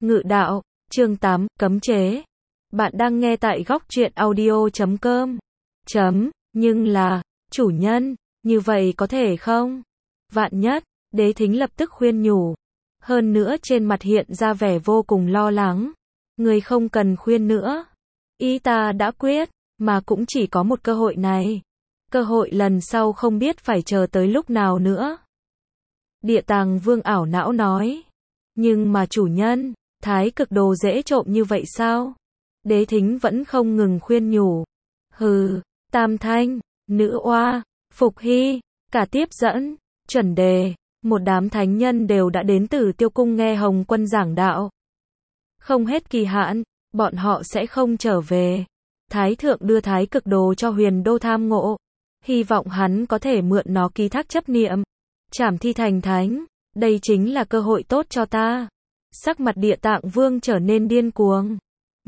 Ngự đạo, chương 8, cấm chế. Bạn đang nghe tại góc truyện audio.com. Nhưng là, chủ nhân, như vậy có thể không? Vạn nhất, Đế Thính lập tức khuyên nhủ. Hơn nữa trên mặt hiện ra vẻ vô cùng lo lắng. Người không cần khuyên nữa. Ý ta đã quyết, mà cũng chỉ có một cơ hội này. Cơ hội lần sau không biết phải chờ tới lúc nào nữa. Địa Tàng Vương ảo não nói. Nhưng mà chủ nhân, thái cực đồ dễ trộm như vậy sao? Đế Thính vẫn không ngừng khuyên nhủ. Hừ, Tam Thanh, Nữ Oa, Phục Hy, cả Tiếp Dẫn, Chuẩn Đề, một đám thánh nhân đều đã đến từ Tiêu Cung nghe Hồng Quân giảng đạo. Không hết kỳ hạn, bọn họ sẽ không trở về. Thái thượng đưa thái cực đồ cho Huyền Đô tham ngộ, hy vọng hắn có thể mượn nó ký thác chấp niệm, trảm thi thành thánh, đây chính là cơ hội tốt cho ta. Sắc mặt Địa Tạng Vương trở nên điên cuồng.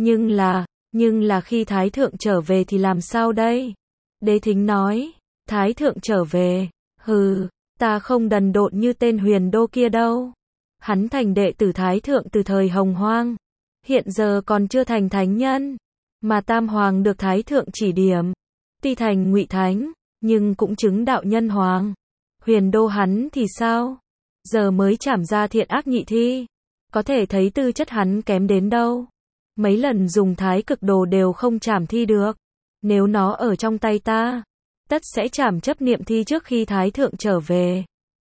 Nhưng là khi Thái thượng trở về thì làm sao đây? Đế Thính nói, Thái thượng trở về, hừ, ta không đần độn như tên Huyền Đô kia đâu. Hắn thành đệ tử Thái thượng từ thời Hồng Hoang, hiện giờ còn chưa thành thánh nhân, mà Tam Hoàng được Thái thượng chỉ điểm, tuy thành Ngụy Thánh, nhưng cũng chứng đạo nhân hoàng. Huyền Đô hắn thì sao? Giờ mới trảm ra thiện ác nhị thi, có thể thấy tư chất hắn kém đến đâu. Mấy lần dùng thái cực đồ đều không trảm thi được. Nếu nó ở trong tay ta, tất sẽ trảm chấp niệm thi trước khi Thái thượng trở về.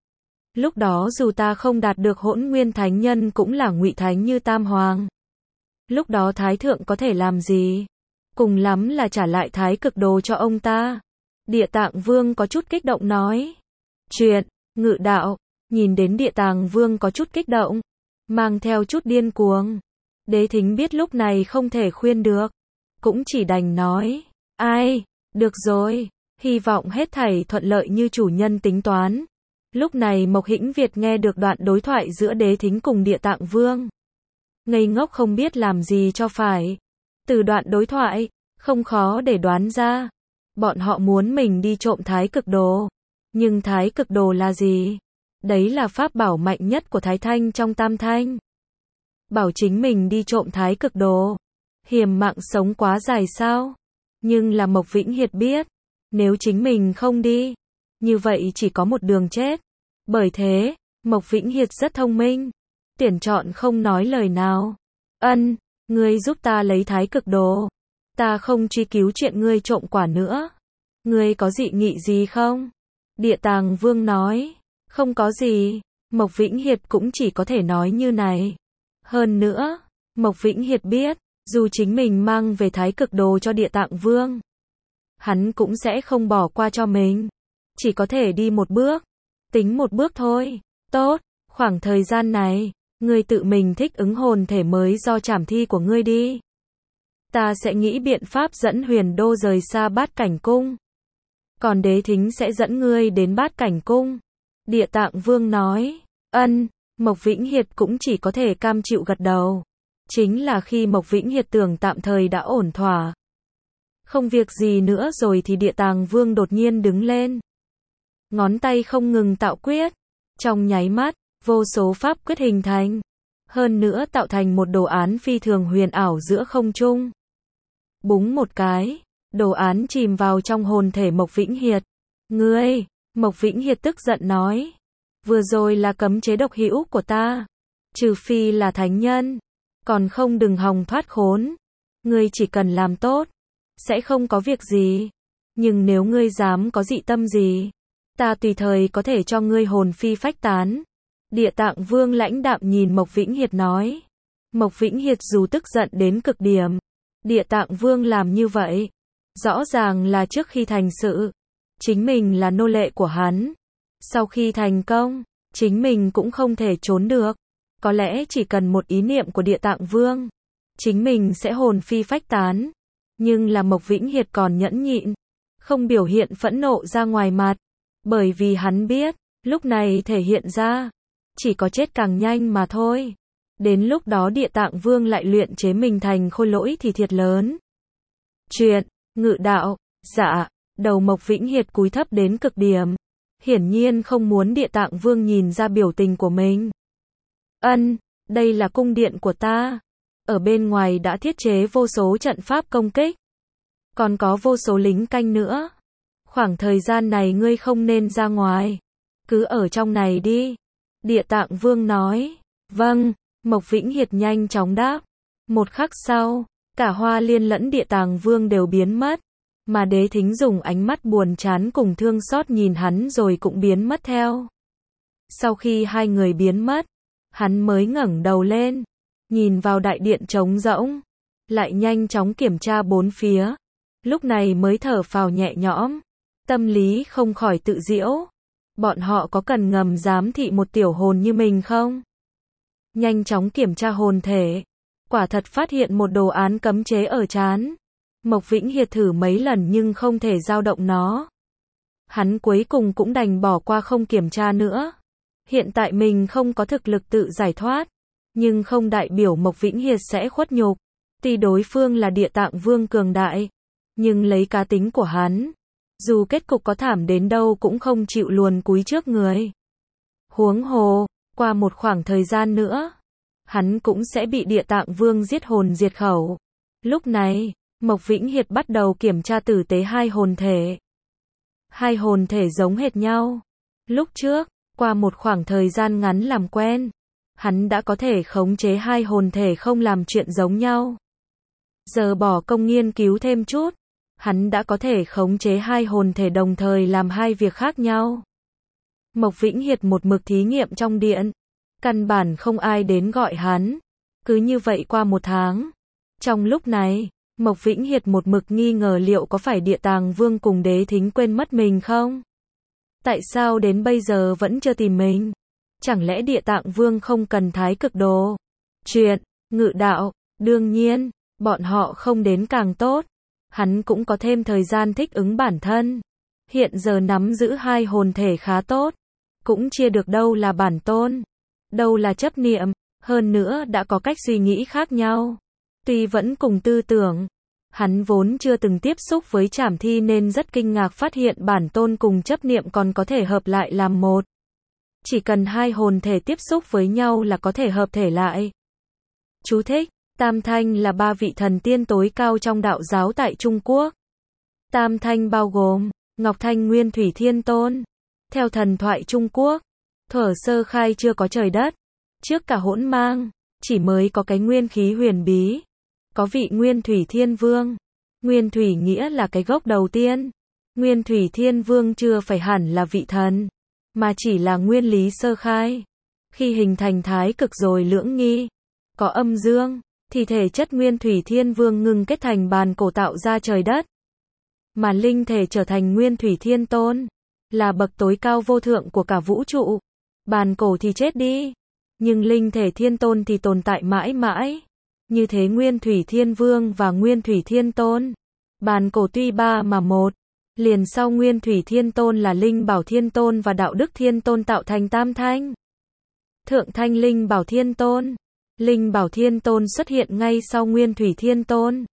Lúc đó dù ta không đạt được Hỗn Nguyên Thánh Nhân cũng là Ngụy Thánh như Tam Hoàng. Lúc đó Thái thượng có thể làm gì? Cùng lắm là trả lại thái cực đồ cho ông ta. Địa Tạng Vương có chút kích động nói. Chuyện, ngự đạo, nhìn đến Địa Tạng Vương có chút kích động, mang theo chút điên cuồng. Đế Thính biết lúc này không thể khuyên được, cũng chỉ đành nói, ai, được rồi, hy vọng hết thảy thuận lợi như chủ nhân tính toán. Lúc này Mộc Hĩnh Việt nghe được đoạn đối thoại giữa Đế Thính cùng Địa Tạng Vương. Ngây ngốc không biết làm gì cho phải. Từ đoạn đối thoại, không khó để đoán ra. Bọn họ muốn mình đi trộm thái cực đồ. Nhưng thái cực đồ là gì? Đấy là pháp bảo mạnh nhất của Thái Thanh trong Tam Thanh. Bảo chính mình đi trộm thái cực đồ, hiểm mạng sống quá dài sao? Nhưng là Mộc Vĩnh Hiệt biết, nếu chính mình không đi, như vậy chỉ có một đường chết. Bởi thế, Mộc Vĩnh Hiệt rất thông minh, tuyển chọn không nói lời nào. Ân, ngươi giúp ta lấy thái cực đồ, ta không truy cứu chuyện ngươi trộm quả nữa. Ngươi có dị nghị gì không? Địa Tàng Vương nói, không có gì. Mộc Vĩnh Hiệt cũng chỉ có thể nói như này. Hơn nữa, Mộc Vĩnh Hiệt biết, dù chính mình mang về thái cực đồ cho Địa Tạng Vương, hắn cũng sẽ không bỏ qua cho mình. Chỉ có thể đi một bước, tính một bước thôi. Tốt, khoảng thời gian này, ngươi tự mình thích ứng hồn thể mới do trảm thi của ngươi đi. Ta sẽ nghĩ biện pháp dẫn Huyền Đô rời xa Bát Cảnh Cung. Còn Đế Thính sẽ dẫn ngươi đến Bát Cảnh Cung. Địa Tạng Vương nói, ân. Mộc Vĩnh Hiệt cũng chỉ có thể cam chịu gật đầu. Chính là khi Mộc Vĩnh Hiệt tưởng tạm thời đã ổn thỏa, không việc gì nữa rồi thì Địa Tàng Vương đột nhiên đứng lên. Ngón tay không ngừng tạo quyết. Trong nháy mắt, vô số pháp quyết hình thành. Hơn nữa tạo thành một đồ án phi thường huyền ảo giữa không trung. Búng một cái, đồ án chìm vào trong hồn thể Mộc Vĩnh Hiệt. Ngươi, Mộc Vĩnh Hiệt tức giận nói. Vừa rồi là cấm chế độc hữu của ta. Trừ phi là thánh nhân, còn không đừng hòng thoát khốn. Ngươi chỉ cần làm tốt, sẽ không có việc gì. Nhưng nếu ngươi dám có dị tâm gì, ta tùy thời có thể cho ngươi hồn phi phách tán. Địa Tạng Vương lãnh đạm nhìn Mộc Vĩnh Hiệt nói. Mộc Vĩnh Hiệt dù tức giận đến cực điểm, Địa Tạng Vương làm như vậy, rõ ràng là trước khi thành sự, chính mình là nô lệ của hắn. Sau khi thành công, chính mình cũng không thể trốn được. Có lẽ chỉ cần một ý niệm của Địa Tạng Vương, chính mình sẽ hồn phi phách tán. Nhưng là Mộc Vĩnh Hiệt còn nhẫn nhịn, không biểu hiện phẫn nộ ra ngoài mặt. Bởi vì hắn biết, lúc này thể hiện ra, chỉ có chết càng nhanh mà thôi. Đến lúc đó Địa Tạng Vương lại luyện chế mình thành khôi lỗi thì thiệt lớn. Chuyện, ngự đạo, dạ, đầu Mộc Vĩnh Hiệt cúi thấp đến cực điểm. Hiển nhiên không muốn Địa Tạng Vương nhìn ra biểu tình của mình. Ân, đây là cung điện của ta. Ở bên ngoài đã thiết chế vô số trận pháp công kích. Còn có vô số lính canh nữa. Khoảng thời gian này ngươi không nên ra ngoài. Cứ ở trong này đi. Địa Tạng Vương nói. Vâng, Mộc Vĩnh Hiệt nhanh chóng đáp. Một khắc sau, cả Hoa Liên lẫn Địa Tạng Vương đều biến mất. Mà Đế Thính dùng ánh mắt buồn chán cùng thương xót nhìn hắn rồi cũng biến mất theo. Sau khi hai người biến mất, hắn mới ngẩng đầu lên, nhìn vào đại điện trống rỗng, lại nhanh chóng kiểm tra bốn phía. Lúc này mới thở phào nhẹ nhõm, tâm lý không khỏi tự giễu. Bọn họ có cần ngầm giám thị một tiểu hồn như mình không? Nhanh chóng kiểm tra hồn thể, quả thật phát hiện một đồ án cấm chế ở trán. Mộc Vĩnh Hiệt thử mấy lần nhưng không thể dao động nó. Hắn cuối cùng cũng đành bỏ qua không kiểm tra nữa. Hiện tại mình không có thực lực tự giải thoát, nhưng không đại biểu Mộc Vĩnh Hiệt sẽ khuất nhục. Tuy đối phương là Địa Tạng Vương cường đại, nhưng lấy cá tính của hắn, dù kết cục có thảm đến đâu cũng không chịu luồn cúi trước người. Huống hồ, qua một khoảng thời gian nữa, hắn cũng sẽ bị Địa Tạng Vương giết hồn diệt khẩu. Lúc này, Mộc Vĩnh Hiệt bắt đầu kiểm tra tử tế hai hồn thể. Hai hồn thể giống hệt nhau. Lúc trước, qua một khoảng thời gian ngắn làm quen, hắn đã có thể khống chế hai hồn thể không làm chuyện giống nhau. Giờ bỏ công nghiên cứu thêm chút, hắn đã có thể khống chế hai hồn thể đồng thời làm hai việc khác nhau. Mộc Vĩnh Hiệt một mực thí nghiệm trong điện, căn bản không ai đến gọi hắn. Cứ như vậy qua một tháng. Trong lúc này, Mộc Vĩnh Hiệt một mực nghi ngờ liệu có phải Địa Tạng Vương cùng Đế Thính quên mất mình không? Tại sao đến bây giờ vẫn chưa tìm mình? Chẳng lẽ Địa Tạng Vương không cần Thái Cực Đồ? Chuyện, ngự đạo, đương nhiên, bọn họ không đến càng tốt. Hắn cũng có thêm thời gian thích ứng bản thân. Hiện giờ nắm giữ hai hồn thể khá tốt. Cũng chia được đâu là bản tôn, đâu là chấp niệm, hơn nữa đã có cách suy nghĩ khác nhau. Tuy vẫn cùng tư tưởng, hắn vốn chưa từng tiếp xúc với trảm thi nên rất kinh ngạc phát hiện bản tôn cùng chấp niệm còn có thể hợp lại làm một. Chỉ cần hai hồn thể tiếp xúc với nhau là có thể hợp thể lại. Chú thích: Tam Thanh là ba vị thần tiên tối cao trong đạo giáo tại Trung Quốc. Tam Thanh bao gồm Ngọc Thanh Nguyên Thủy Thiên Tôn. Theo thần thoại Trung Quốc, thuở sơ khai chưa có trời đất, trước cả hỗn mang, chỉ mới có cái nguyên khí huyền bí. Có vị Nguyên Thủy Thiên Vương. Nguyên Thủy nghĩa là cái gốc đầu tiên. Nguyên Thủy Thiên Vương chưa phải hẳn là vị thần, mà chỉ là nguyên lý sơ khai. Khi hình thành thái cực rồi lưỡng nghi, có âm dương, thì thể chất Nguyên Thủy Thiên Vương ngưng kết thành bàn cổ tạo ra trời đất. Mà linh thể trở thành Nguyên Thủy Thiên Tôn, là bậc tối cao vô thượng của cả vũ trụ. Bàn cổ thì chết đi, nhưng linh thể Thiên Tôn thì tồn tại mãi mãi. Như thế Nguyên Thủy Thiên Vương và Nguyên Thủy Thiên Tôn, bàn cổ tuy ba mà một. Liền sau Nguyên Thủy Thiên Tôn là Linh Bảo Thiên Tôn và Đạo Đức Thiên Tôn tạo thành Tam Thanh. Thượng Thanh Linh Bảo Thiên Tôn. Linh Bảo Thiên Tôn xuất hiện ngay sau Nguyên Thủy Thiên Tôn.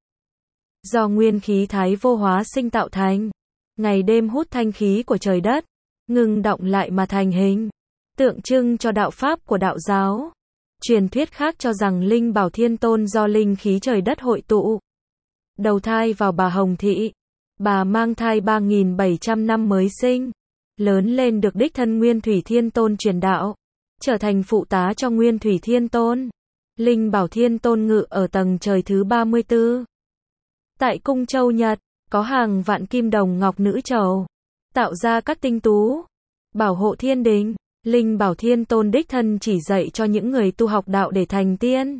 Do nguyên khí thái vô hóa sinh tạo thành, ngày đêm hút thanh khí của trời đất, ngưng động lại mà thành hình, tượng trưng cho đạo pháp của đạo giáo. Truyền thuyết khác cho rằng Linh Bảo Thiên Tôn do linh khí trời đất hội tụ, đầu thai vào bà Hồng Thị. Bà mang thai 3.700 năm mới sinh, lớn lên được đích thân Nguyên Thủy Thiên Tôn truyền đạo, trở thành phụ tá cho Nguyên Thủy Thiên Tôn. Linh Bảo Thiên Tôn ngự ở tầng trời thứ 34. Tại cung Châu Nhật, có hàng vạn kim đồng ngọc nữ trầu, tạo ra các tinh tú, bảo hộ thiên đình. Linh Bảo Thiên Tôn đích thân chỉ dạy cho những người tu học đạo để thành tiên.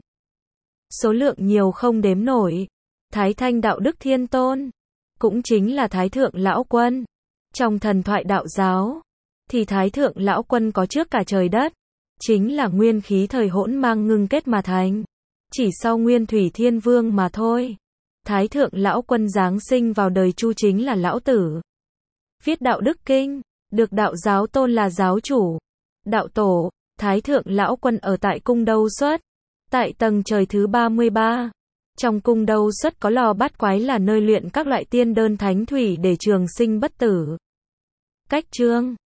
Số lượng nhiều không đếm nổi. Thái Thanh Đạo Đức Thiên Tôn, cũng chính là Thái Thượng Lão Quân. Trong thần thoại đạo giáo, thì Thái Thượng Lão Quân có trước cả trời đất, chính là nguyên khí thời hỗn mang ngưng kết mà thành. Chỉ sau Nguyên Thủy Thiên Vương mà thôi. Thái Thượng Lão Quân giáng sinh vào đời Chu chính là Lão Tử. Viết Đạo Đức Kinh, được đạo giáo tôn là giáo chủ. Đạo tổ, Thái Thượng Lão Quân ở tại cung Đâu Xuất, tại tầng trời thứ 33. Trong cung Đâu Xuất có lò bát quái là nơi luyện các loại tiên đơn thánh thủy để trường sinh bất tử. Cách chương